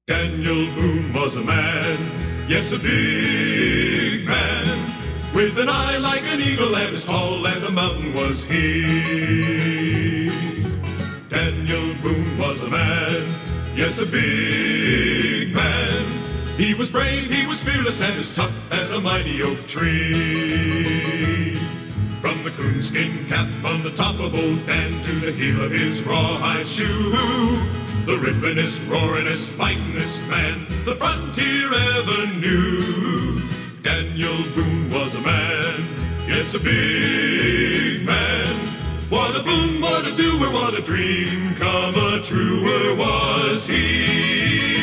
Daniel Boone was a man, yes, a big man, with an eye like an eagle and as tall as a mountain was he. Daniel Boone was a man, yes, a big man. He was brave, he was fearless, and as tough as a mighty oak tree. From the coonskin cap on the top of old Dan to the heel of his rawhide shoe, the ripinest, roaringest, fightingest man the frontier ever knew. Daniel Boone was a man, yes, a big man. What a boon, what a doer, what a dream come a truer was he.